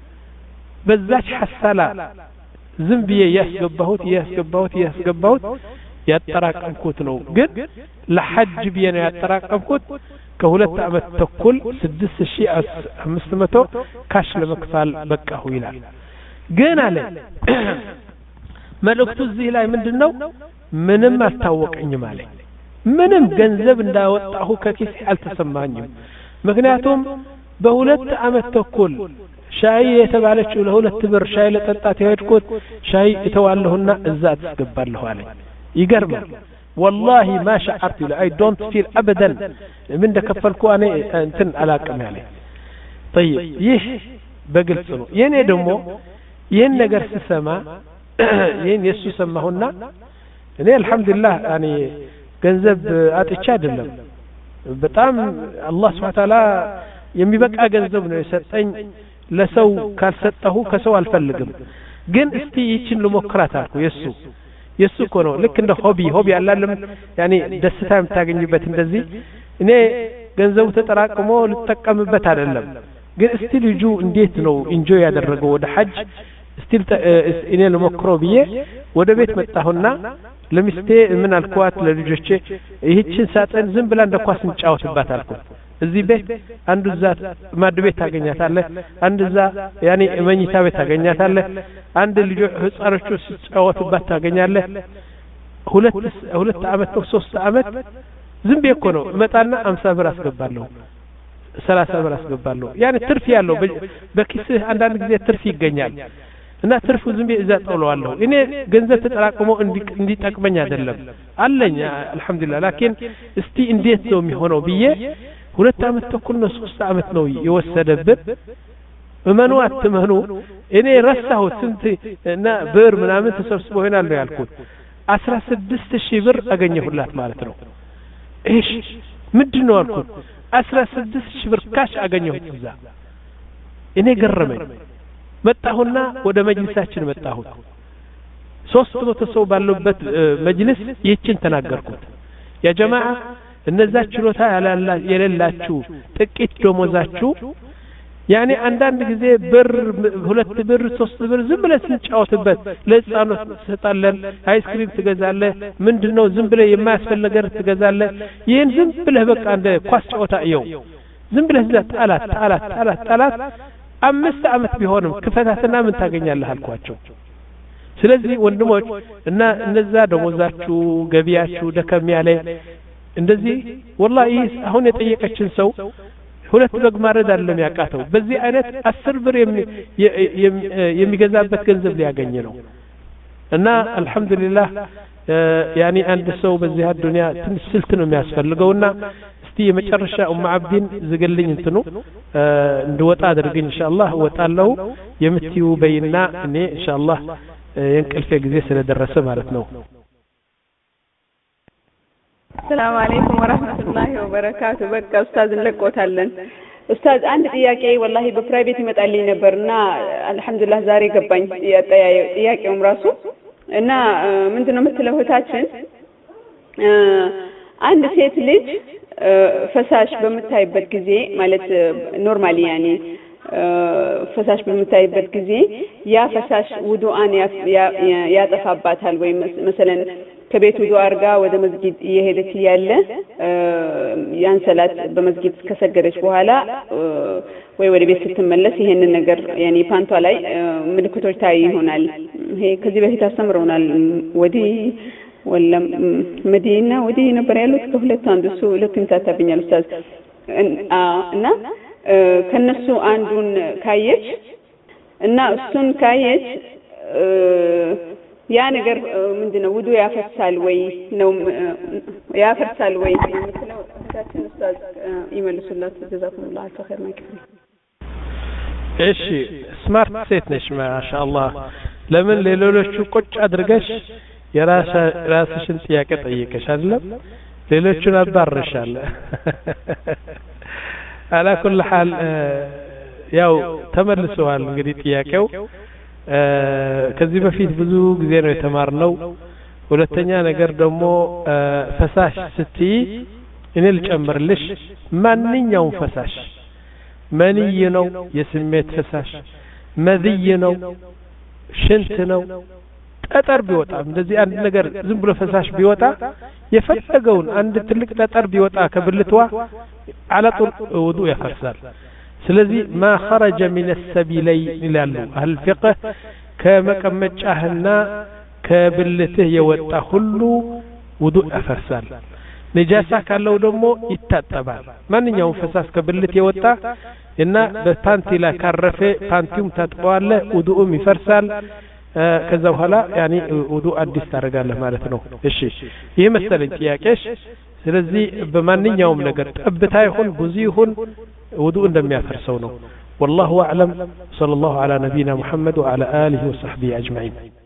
በዛች ሐሳላ ዝም ብዬ ያስገባሁት ያስገባሁት ያስገባሁት ያጠራቀምኩት ነው። ግን ለሐጅ ብዬ ነው ያጠራቀምኩት። ከሁለት አመት ተኩል ስድስት ሺህ አምስት መቶ ካሽ ለመክፈል በቃሁ ይላል። ግን አለ መልእክቱ እዚህ ላይ ምንድነው? ምንም አልታወቀኝም አለ። ምንም ገንዘብ እንዳወጣሁ ከኪሴ አልተሰማኝም። ምክንያቱም በሁለት አመት ተኩል ሻይ የተባለችው ለሁለት ብር ሻይ ለጠጣት የሄድኩት ሻይ እተዋለሁና እዛ አስገባለሁ አለ። ይገርማል والله ما شعرت I don't feel ابدا من ደከፈልኩ እኔ እንትን አላቀም ያለ። طيب ይህ በግልጽ ነው። የኔ ደግሞ ይሄን ነገር ሲሰማ ይሄን የሱ ሰማሁና እኔ አልহামዱሊላህ ያኒ ገንዘብ አጥቻ አይደለም በጣም አላህ Subhanahu Wa Ta'ala የሚበቃ ገንዘብ ነው የሰጠኝ። ለሰው ካልሰጠሁ ከሰው አልፈልግም። ግን እስቲ ይችን ልሞክራት አልኩ። የሱ የሱ እኮ ነው ልክ እንደ ሆቢ ሆቢ ያላለም ያኒ ደስታ የምታገኝበት እንደዚህ እኔ ገንዘቡ ተጠራቅሞ ልተቀምበት አይደለም። ግን እስቲ ልጁ እንዴት ነው ኢንጆይ ያደረገው ወደ ሐጅ እስቲ እኔ ልሞክረው ብዬ ወደ ቤት መጣሁና ለሚስቴ ምን አልኳት ለልጆቼ ይህችን ሳጥን ዝም ብላ እንደ ኳስ እንጫወትባት አልኩት። እዚህ ቤት አንዱ ዛት ማድ ቤት ታገኛታለህ፣ አንድ ዛ ያኒ መኝታ ቤት ታገኛታለህ፣ አንድ ልጅ ህፃኖቹ ሲጫወቱባት ታገኛለህ። ሁለት ሁለት አመት ነው ሶስት አመት ዝም ብዬ እኮ ነው እመጣና አምሳ ብር አስገባለሁ ሰላሳ ብር አስገባለሁ። ያኒ ትርፍ ያለው በኪስህ አንዳንድ ጊዜ ትርፍ ይገኛል እና ትርፉ ዝም ብዬ እዛ ጠውለዋለሁ። እኔ ገንዘብ ተጠራቅሞ እንዲጠቅመኝ አይደለም አለኝ አልহামዱሊላህ። ላኪን እስቲ እንዴት ነው የሚሆነው ብዬ ሁለት አመት ተኩል ነው ሶስት አመት ነው የወሰደበት። እመኑ አትመኑ እኔ ረሳሁት ስንት እና ብር ምናምን ተሰብስቦ ይሆናል ነው ያልኩት። አስራ ስድስት ሺህ ብር አገኘሁላት ማለት ነው። እሺ ምንድነው አልኩት። አስራ ስድስት ሺህ ብር ካሽ አገኘሁት እዛ። እኔ ገረመኝ። መጣሁና ወደ መጅልሳችን መጣሁት። ሶስት መቶ ሰው ባለበት መጅልስ ይህችን ተናገርኩት። ያ ጀማዓ እነዛ ችሎታ የሌላችሁ ጥቂት ደሞዛችሁ ያኔ አንዳንድ ጊዜ ብር ሁለት ብር ሶስት ብር ዝም ብለህ ስንጫወትበት ለህፃኖች ትሰጣለህ፣ አይስክሪም ትገዛለህ፣ ምንድነው ዝም ብለህ የማያስፈልግ ነገር ትገዛለህ። ይሄን ዝም ብለህ በቃ እንደ ኳስ ጨዋታ እየው ዝም ብለህ እዛ ጣላት ጣላት ጣላት ጣላት አምስት አመት ቢሆንም ክፈታትና ምን ታገኛለህ አልኳቸው። ስለዚህ ወንድሞች እና እነዛ ደሞዛችሁ ገቢያችሁ ደከም ያለ እንደዚህ ወላሂ አሁን የጠየቀችን ሰው ሁለት በግ ማረድ አይደለም ያቃተው በዚህ አይነት አስር ብር የሚገዛበት ገንዘብ ሊያገኝ ነው። እና አልহামዱሊላህ ያኒ አንድ ሰው በዚህ ዱንያ ትንሽ ስልት ነው የሚያስፈልገውና እስቲ የመጨረሻ ኡም አብዲን ዝገልኝ እንትኑ እንድወጣ አድርገኝ ኢንሻአላህ ወጣለው የምትዩ በይና እኔ ኢንሻአላህ የንቅልፌ ጊዜ ስለደረሰ ማለት ነው። السلام عليكم ورحمة الله وبركاته. بقى أستاذ لقوتالن ኡስታዝ አንድ ጥያቄ ወላሂ በፕራይቬት ይመጣልኝ ነበርና አልহামዱሊላህ ዛሬ ገባኝ ጥያቄውም ራሱ እና ምንድነው የምትለው እህታችን አንድ ሴት ልጅ ፈሳሽ በምታይበት ጊዜ ማለት ኖርማሊ ያኒ ፈሳሽ በምታይበት ጊዜ ያ ፈሳሽ ውዱአን ያጠፋባታል ወይ مثلا ከቤት ውዱ አርጋ ወደ መስጊድ እየሄደች ያለ ያን ሰላት በመስጊድ ከሰገደች በኋላ ወይ ወደ ቤት ስትመለስ ይሄንን ነገር ያኒ ፓንቷ ላይ ምልክቶች ታይ ይሆናል ይሄ ከዚህ በፊት አስተምረውናል ወዲ ወለም መዲና ወዲ ነበር ያሉት ከሁለት አንዱ እሱ ሁለቱም ታታብኛል ኡስታዝ እና ከነሱ አንዱን ካየች እና እሱን ካየች ያ ነገር ምንድነው ውዱ ያፈሳል ወይ ነው ያፈሳል ወይ ምንድነው ታችን ኡስታዝ ይመልሱላት ጀዛኩሙላህ ኸይር ማይክል እሺ ስማርት ሴት ነሽ ማሻአላህ ለምን ለሌሎቹ ቁጭ አድርገሽ የራስ ራስሽን ጥያቄ ጠይቀሽ አይደለም ሌሎቹን አባርሻለ على كل حال ያው ተመልሰዋል እንግዲህ ጥያቄው ከዚህ በፊት ብዙ ጊዜ ነው የተማርነው ሁለተኛ ነገር ደግሞ ፈሳሽ ስትይ እኔ ልጨምርልሽ ማንኛውም ፈሳሽ መንይ ነው የስሜት ፈሳሽ መድይ ነው ሽንት ነው ጠጠር ቢወጣ እንደዚህ አንድ ነገር ዝም ብሎ ፈሳሽ ቢወጣ የፈለገውን አንድ ትልቅ ጠጠር ቢወጣ ከብልቷ على طول وضوء يفرسال ስለዚህ ما خرج من السبيلين ይላሉ አህል ፍቅህ ከመቀመጫህና ከብልትህ የወጣ ሁሉ ውዱእ ያፈርሳል ነጃሳ ካለው ደግሞ ይታጠባል ማንኛውም ፈሳሽ ከብልት የወጣ እና በፓንቲ ላይ ካረፈ ፓንቲውም ታጥበዋለ ውዱኡም ይፈርሳል ከዛ በኋላ ያኒ ውዱእ አዲስ ታደርጋለህ ማለት ነው እሺ ይሄ መሰለኝ ጥያቄሽ ስለዚህ በማንኛውም ነገር ጠብታ ይሁን ብዙ ይሁን ውዱእ እንደሚያፈርሰው ነው والله اعلم صلى الله على نبينا محمد وعلى اله وصحبه اجمعين